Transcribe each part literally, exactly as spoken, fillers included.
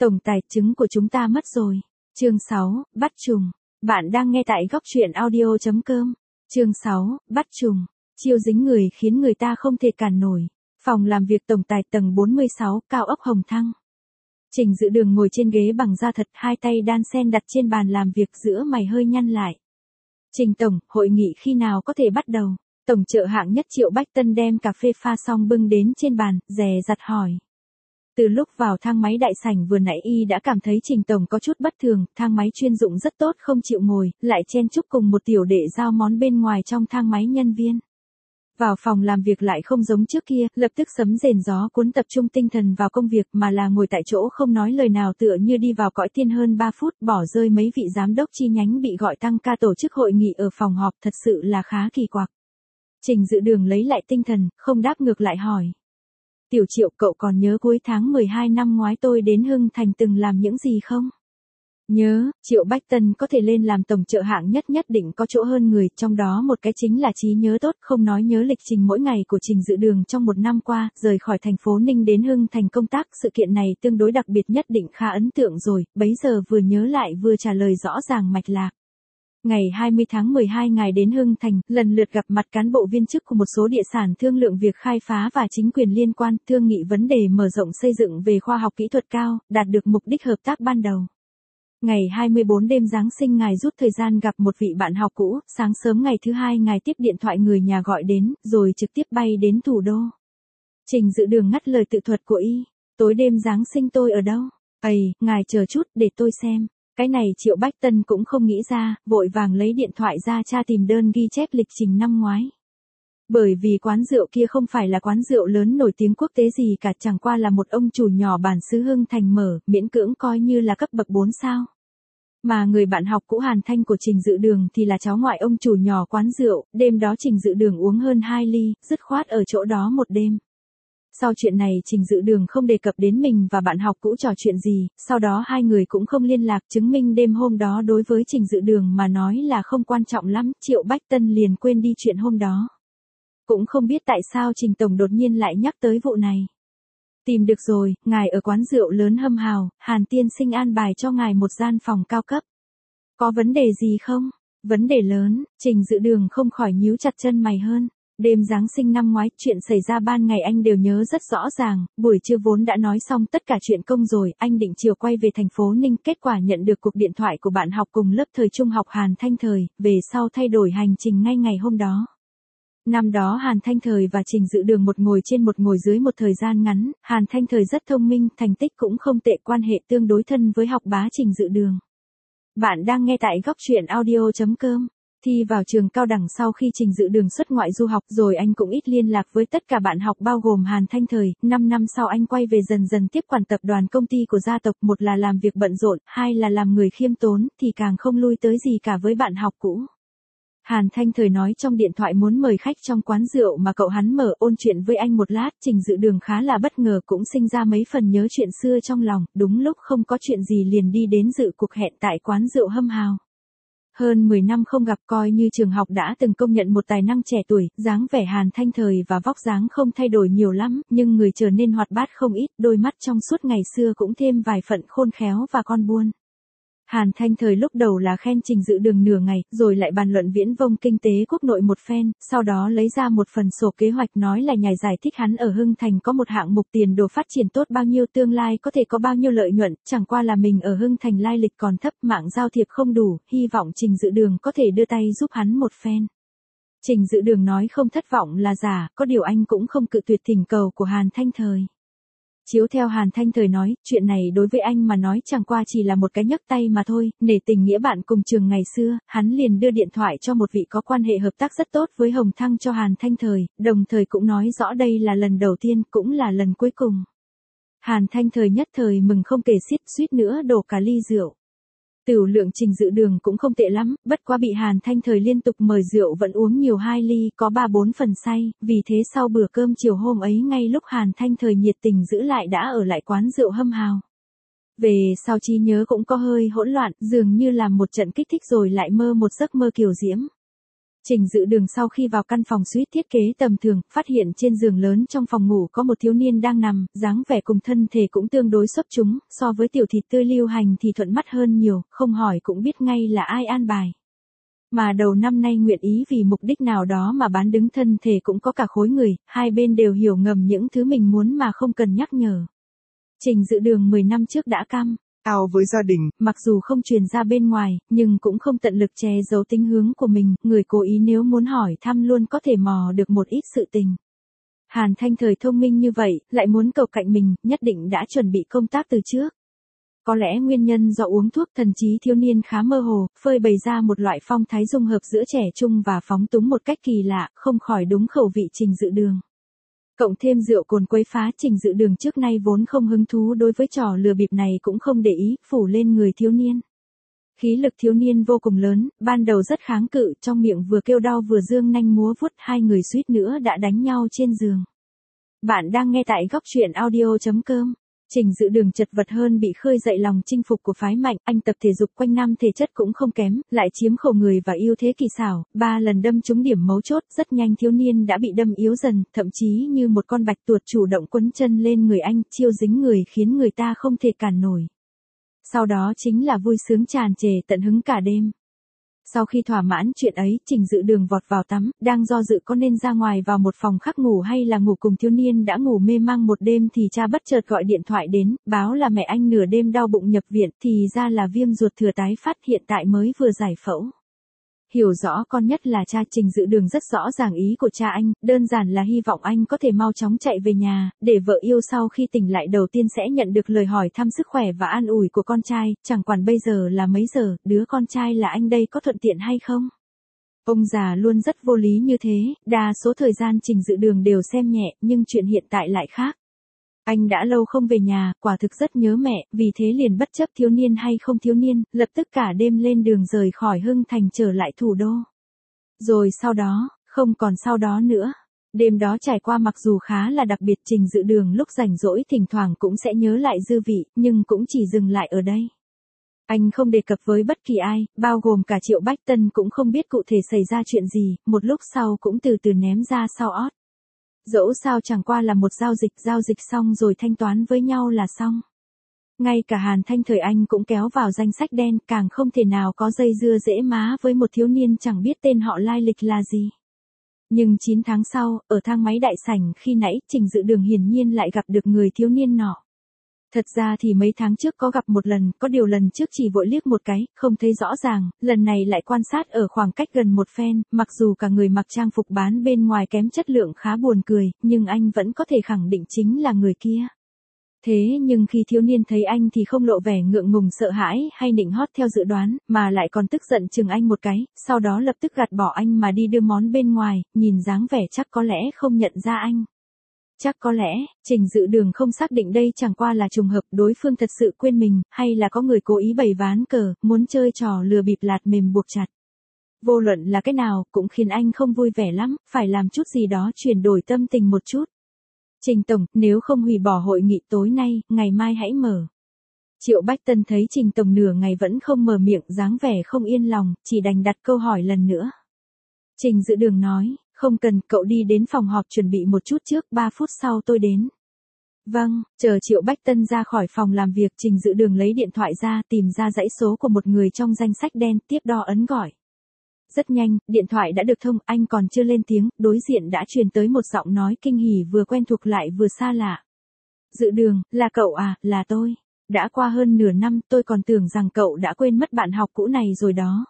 Tổng tài trứng của chúng ta mất rồi. Chương sáu, bắt trùng. Bạn đang nghe tại góc truyện audio chấm com. Chương sáu, bắt trùng. Chiêu dính người khiến người ta không thể cản nổi. Phòng làm việc tổng tài tầng bốn mươi sáu, cao ốc Hồng Thăng. Trình Dự Đường ngồi trên ghế bằng da thật, hai tay đan sen đặt trên bàn làm việc, giữa mày hơi nhăn lại. Trình tổng, hội nghị khi nào có thể bắt đầu? Tổng trợ hạng nhất Triệu Bách Tân đem cà phê pha xong bưng đến trên bàn, dè dặt hỏi. Từ lúc vào thang máy đại sảnh vừa nãy y đã cảm thấy Trình tổng có chút bất thường, thang máy chuyên dụng rất tốt không chịu ngồi, lại chen chúc cùng một tiểu đệ giao món bên ngoài trong thang máy nhân viên. Vào phòng làm việc lại không giống trước kia, lập tức sấm rền gió cuốn tập trung tinh thần vào công việc mà là ngồi tại chỗ không nói lời nào tựa như đi vào cõi tiên hơn ba phút, bỏ rơi mấy vị giám đốc chi nhánh bị gọi tăng ca tổ chức hội nghị ở phòng họp, thật sự là khá kỳ quặc. Trình Dự Đường lấy lại tinh thần, không đáp ngược lại hỏi. Tiểu Triệu, cậu còn nhớ cuối tháng mười hai năm ngoái tôi đến Hưng Thành từng làm những gì không? Nhớ, Triệu Bách Tân có thể lên làm tổng trợ hạng nhất nhất định có chỗ hơn người, trong đó một cái chính là trí nhớ tốt, không nói nhớ lịch trình mỗi ngày của Trình Dự Đường trong một năm qua, rời khỏi thành phố Ninh đến Hưng Thành công tác, sự kiện này tương đối đặc biệt nhất định khá ấn tượng rồi, bấy giờ vừa nhớ lại vừa trả lời rõ ràng mạch lạc. Ngày hai mươi tháng mười hai ngài đến Hưng Thành, lần lượt gặp mặt cán bộ viên chức của một số địa sản thương lượng việc khai phá và chính quyền liên quan, thương nghị vấn đề mở rộng xây dựng về khoa học kỹ thuật cao, đạt được mục đích hợp tác ban đầu. Ngày hai mươi bốn đêm Giáng sinh ngài rút thời gian gặp một vị bạn học cũ, sáng sớm ngày thứ hai ngài tiếp điện thoại người nhà gọi đến, rồi trực tiếp bay đến thủ đô. Trình Dự Đường ngắt lời tự thuật của y, tối đêm Giáng sinh tôi ở đâu? Ây, ngài chờ chút, để tôi xem. Cái này Triệu Bách Tân cũng không nghĩ ra, vội vàng lấy điện thoại ra tra tìm đơn ghi chép lịch trình năm ngoái. Bởi vì quán rượu kia không phải là quán rượu lớn nổi tiếng quốc tế gì cả, chẳng qua là một ông chủ nhỏ bản xứ Hưng Thành mở, miễn cưỡng coi như là cấp bậc bốn sao. Mà người bạn học cũ Hàn Thanh của Trình Dự Đường thì là cháu ngoại ông chủ nhỏ quán rượu, đêm đó Trình Dự Đường uống hơn hai ly, dứt khoát ở chỗ đó một đêm. Sau chuyện này Trình Dự Đường không đề cập đến mình và bạn học cũ trò chuyện gì, sau đó hai người cũng không liên lạc, chứng minh đêm hôm đó đối với Trình Dự Đường mà nói là không quan trọng lắm, Triệu Bách Tân liền quên đi chuyện hôm đó. Cũng không biết tại sao Trình tổng đột nhiên lại nhắc tới vụ này. Tìm được rồi, ngài ở quán rượu lớn Hâm Hào, Hàn tiên sinh an bài cho ngài một gian phòng cao cấp. Có vấn đề gì không? Vấn đề lớn, Trình Dự Đường không khỏi nhíu chặt chân mày hơn. Đêm Giáng sinh năm ngoái, chuyện xảy ra ban ngày anh đều nhớ rất rõ ràng, buổi trưa vốn đã nói xong tất cả chuyện công rồi, anh định chiều quay về thành phố Ninh, kết quả nhận được cuộc điện thoại của bạn học cùng lớp thời trung học Hàn Thanh Thời, về sau thay đổi hành trình ngay ngày hôm đó. Năm đó Hàn Thanh Thời và Trình Dự Đường một ngồi trên một ngồi dưới một thời gian ngắn, Hàn Thanh Thời rất thông minh, thành tích cũng không tệ, quan hệ tương đối thân với học bá Trình Dự Đường. Bạn đang nghe tại góc truyện audio chấm com. Thi vào trường cao đẳng sau khi Trình Dự Đường xuất ngoại du học rồi anh cũng ít liên lạc với tất cả bạn học bao gồm Hàn Thanh Thời, năm năm sau anh quay về dần dần tiếp quản tập đoàn công ty của gia tộc, một là làm việc bận rộn, hai là làm người khiêm tốn, thì càng không lui tới gì cả với bạn học cũ. Hàn Thanh Thời nói trong điện thoại muốn mời khách trong quán rượu mà cậu hắn mở, ôn chuyện với anh một lát, Trình Dự Đường khá là bất ngờ, cũng sinh ra mấy phần nhớ chuyện xưa trong lòng, đúng lúc không có chuyện gì liền đi đến dự cuộc hẹn tại quán rượu Hâm Hào. Hơn mười năm không gặp, coi như trường học đã từng công nhận một tài năng trẻ tuổi, dáng vẻ Hàn Thanh Thời và vóc dáng không thay đổi nhiều lắm, nhưng người trở nên hoạt bát không ít, đôi mắt trong suốt ngày xưa cũng thêm vài phần khôn khéo và con buôn. Hàn Thanh Thời lúc đầu là khen Trình Dự Đường nửa ngày, rồi lại bàn luận viễn vông kinh tế quốc nội một phen, sau đó lấy ra một phần sổ kế hoạch nói là nhảy giải thích hắn ở Hưng Thành có một hạng mục tiền đồ phát triển tốt bao nhiêu, tương lai có thể có bao nhiêu lợi nhuận, chẳng qua là mình ở Hưng Thành lai lịch còn thấp, mạng giao thiệp không đủ, hy vọng Trình Dự Đường có thể đưa tay giúp hắn một phen. Trình Dự Đường nói không thất vọng là giả, có điều anh cũng không cự tuyệt thỉnh cầu của Hàn Thanh Thời. Chiếu theo Hàn Thanh Thời nói, chuyện này đối với anh mà nói chẳng qua chỉ là một cái nhấc tay mà thôi, nể tình nghĩa bạn cùng trường ngày xưa, hắn liền đưa điện thoại cho một vị có quan hệ hợp tác rất tốt với Hồng Thăng cho Hàn Thanh Thời, đồng thời cũng nói rõ đây là lần đầu tiên, cũng là lần cuối cùng. Hàn Thanh Thời nhất thời mừng không kể xiết, suýt nữa đổ cả ly rượu. Tửu lượng Trình Dự Đường cũng không tệ lắm, bất quá bị Hàn Thanh Thời liên tục mời rượu vẫn uống nhiều hai ly, có ba bốn phần say, vì thế sau bữa cơm chiều hôm ấy ngay lúc Hàn Thanh Thời nhiệt tình giữ lại đã ở lại quán rượu Hâm Hào. Về sau trí nhớ cũng có hơi hỗn loạn, dường như làm một trận kích thích rồi lại mơ một giấc mơ kiều diễm. Trình Dự Đường sau khi vào căn phòng suite thiết kế tầm thường, phát hiện trên giường lớn trong phòng ngủ có một thiếu niên đang nằm, dáng vẻ cùng thân thể cũng tương đối xuất chúng, so với tiểu thịt tươi lưu hành thì thuận mắt hơn nhiều, không hỏi cũng biết ngay là ai an bài. Mà đầu năm nay nguyện ý vì mục đích nào đó mà bán đứng thân thể cũng có cả khối người, hai bên đều hiểu ngầm những thứ mình muốn mà không cần nhắc nhở. Trình Dự Đường mười năm trước đã cam ao với gia đình, mặc dù không truyền ra bên ngoài, nhưng cũng không tận lực che giấu tính hướng của mình, người cố ý nếu muốn hỏi thăm luôn có thể mò được một ít sự tình. Hàn Thanh Thời thông minh như vậy, lại muốn cầu cạnh mình, nhất định đã chuẩn bị công tác từ trước. Có lẽ nguyên nhân do uống thuốc thần trí thiếu niên khá mơ hồ, phơi bày ra một loại phong thái dung hợp giữa trẻ trung và phóng túng một cách kỳ lạ, không khỏi đúng khẩu vị Trình Dự Đường. Cộng thêm rượu cồn quấy phá, Trình Dự Đường trước nay vốn không hứng thú đối với trò lừa bịp này cũng không để ý, phủ lên người thiếu niên. Khí lực thiếu niên vô cùng lớn, ban đầu rất kháng cự, trong miệng vừa kêu đau vừa giương nanh múa vuốt, hai người suýt nữa đã đánh nhau trên giường. Bạn đang nghe tại góc truyện audio chấm com. Trình Dự Đường chật vật hơn bị khơi dậy lòng chinh phục của phái mạnh, anh tập thể dục quanh năm thể chất cũng không kém, lại chiếm khẩu người và ưu thế kỳ xảo, ba lần đâm trúng điểm mấu chốt, rất nhanh thiếu niên đã bị đâm yếu dần, thậm chí như một con bạch tuộc chủ động quấn chân lên người anh, chiêu dính người khiến người ta không thể cản nổi. Sau đó chính là vui sướng tràn trề tận hứng cả đêm. Sau khi thỏa mãn chuyện ấy, Trình Dự Đường vọt vào tắm, đang do dự có nên ra ngoài vào một phòng khác ngủ hay là ngủ cùng thiếu niên đã ngủ mê mang một đêm thì cha bất chợt gọi điện thoại đến, báo là mẹ anh nửa đêm đau bụng nhập viện, thì ra là viêm ruột thừa tái phát, hiện tại mới vừa giải phẫu. Hiểu rõ con nhất là cha, Trình Dự Đường rất rõ ràng ý của cha anh, đơn giản là hy vọng anh có thể mau chóng chạy về nhà, để vợ yêu sau khi tỉnh lại đầu tiên sẽ nhận được lời hỏi thăm sức khỏe và an ủi của con trai, chẳng quản bây giờ là mấy giờ, đứa con trai là anh đây có thuận tiện hay không. Ông già luôn rất vô lý như thế, đa số thời gian Trình Dự Đường đều xem nhẹ, nhưng chuyện hiện tại lại khác. Anh đã lâu không về nhà, quả thực rất nhớ mẹ, vì thế liền bất chấp thiếu niên hay không thiếu niên, lập tức cả đêm lên đường rời khỏi Hưng Thành trở lại thủ đô. Rồi sau đó, không còn sau đó nữa. Đêm đó trải qua mặc dù khá là đặc biệt, Trình Dự Đường lúc rảnh rỗi thỉnh thoảng cũng sẽ nhớ lại dư vị, nhưng cũng chỉ dừng lại ở đây. Anh không đề cập với bất kỳ ai, bao gồm cả Triệu Bách Tân cũng không biết cụ thể xảy ra chuyện gì, một lúc sau cũng từ từ ném ra sau ót. Dẫu sao chẳng qua là một giao dịch, giao dịch xong rồi thanh toán với nhau là xong. Ngay cả Hàn Thanh Thời anh cũng kéo vào danh sách đen, càng không thể nào có dây dưa dễ má với một thiếu niên chẳng biết tên họ lai lịch là gì. Nhưng chín tháng sau, ở thang máy đại sảnh khi nãy, Trình Dự Đường hiển nhiên lại gặp được người thiếu niên nọ. Thật ra thì mấy tháng trước có gặp một lần, có điều lần trước chỉ vội liếc một cái, không thấy rõ ràng, lần này lại quan sát ở khoảng cách gần một phen, mặc dù cả người mặc trang phục bán bên ngoài kém chất lượng khá buồn cười, nhưng anh vẫn có thể khẳng định chính là người kia. Thế nhưng khi thiếu niên thấy anh thì không lộ vẻ ngượng ngùng sợ hãi hay nịnh hót theo dự đoán, mà lại còn tức giận chừng anh một cái, sau đó lập tức gạt bỏ anh mà đi đưa món bên ngoài, nhìn dáng vẻ chắc có lẽ không nhận ra anh. Chắc có lẽ, Trình Dự Đường không xác định đây chẳng qua là trùng hợp, đối phương thật sự quên mình, hay là có người cố ý bày ván cờ, muốn chơi trò lừa bịp lạt mềm buộc chặt. Vô luận là cái nào, cũng khiến anh không vui vẻ lắm, phải làm chút gì đó chuyển đổi tâm tình một chút. Trình Tổng, nếu không hủy bỏ hội nghị tối nay, ngày mai hãy mở. Triệu Bách Tân thấy Trình Tổng nửa ngày vẫn không mở miệng, dáng vẻ không yên lòng, chỉ đành đặt câu hỏi lần nữa. Trình Dự Đường nói, không cần, cậu đi đến phòng họp chuẩn bị một chút trước, ba phút sau tôi đến. Vâng, chờ Triệu Bách Tân ra khỏi phòng làm việc, Trình Dự Đường lấy điện thoại ra, tìm ra dãy số của một người trong danh sách đen, tiếp đo ấn gọi. Rất nhanh, điện thoại đã được thông, anh còn chưa lên tiếng, đối diện đã truyền tới một giọng nói kinh hỉ vừa quen thuộc lại vừa xa lạ. Dự Đường, là cậu à, là tôi. Đã qua hơn nửa năm, tôi còn tưởng rằng cậu đã quên mất bạn học cũ này rồi đó.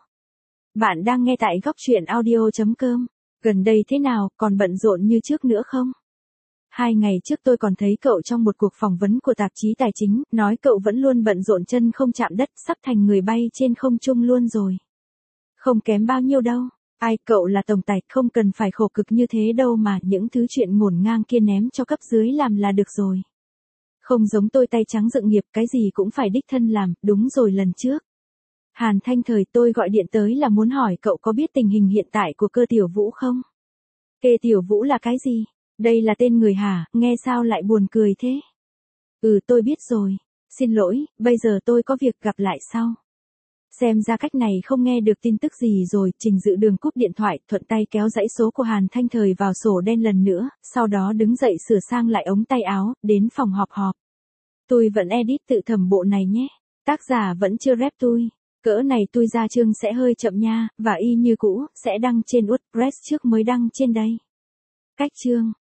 Bạn đang nghe tại góc truyện audio chấm com. Gần đây thế nào, còn bận rộn như trước nữa không? Hai ngày trước tôi còn thấy cậu trong một cuộc phỏng vấn của tạp chí tài chính, nói cậu vẫn luôn bận rộn chân không chạm đất, sắp thành người bay trên không trung luôn rồi. Không kém bao nhiêu đâu. Ai, cậu là tổng tài, không cần phải khổ cực như thế đâu mà, những thứ chuyện ngổn ngang kia ném cho cấp dưới làm là được rồi. Không giống tôi tay trắng dựng nghiệp, cái gì cũng phải đích thân làm, đúng rồi lần trước. Hàn Thanh Thời, tôi gọi điện tới là muốn hỏi cậu có biết tình hình hiện tại của Cơ Tiểu Vũ không? Kê Tiểu Vũ là cái gì? Đây là tên người hả, nghe sao lại buồn cười thế? Ừ, tôi biết rồi. Xin lỗi, bây giờ tôi có việc, gặp lại sau. Xem ra cách này không nghe được tin tức gì rồi, Trình Dự Đường cúp điện thoại, thuận tay kéo dãy số của Hàn Thanh Thời vào sổ đen lần nữa, sau đó đứng dậy sửa sang lại ống tay áo, đến phòng họp họp. Tôi vẫn edit tự thẩm bộ này nhé. Tác giả vẫn chưa rep tôi. Cỡ này tôi ra chương sẽ hơi chậm nha, và y như cũ, sẽ đăng trên WordPress trước mới đăng trên đây. Cách chương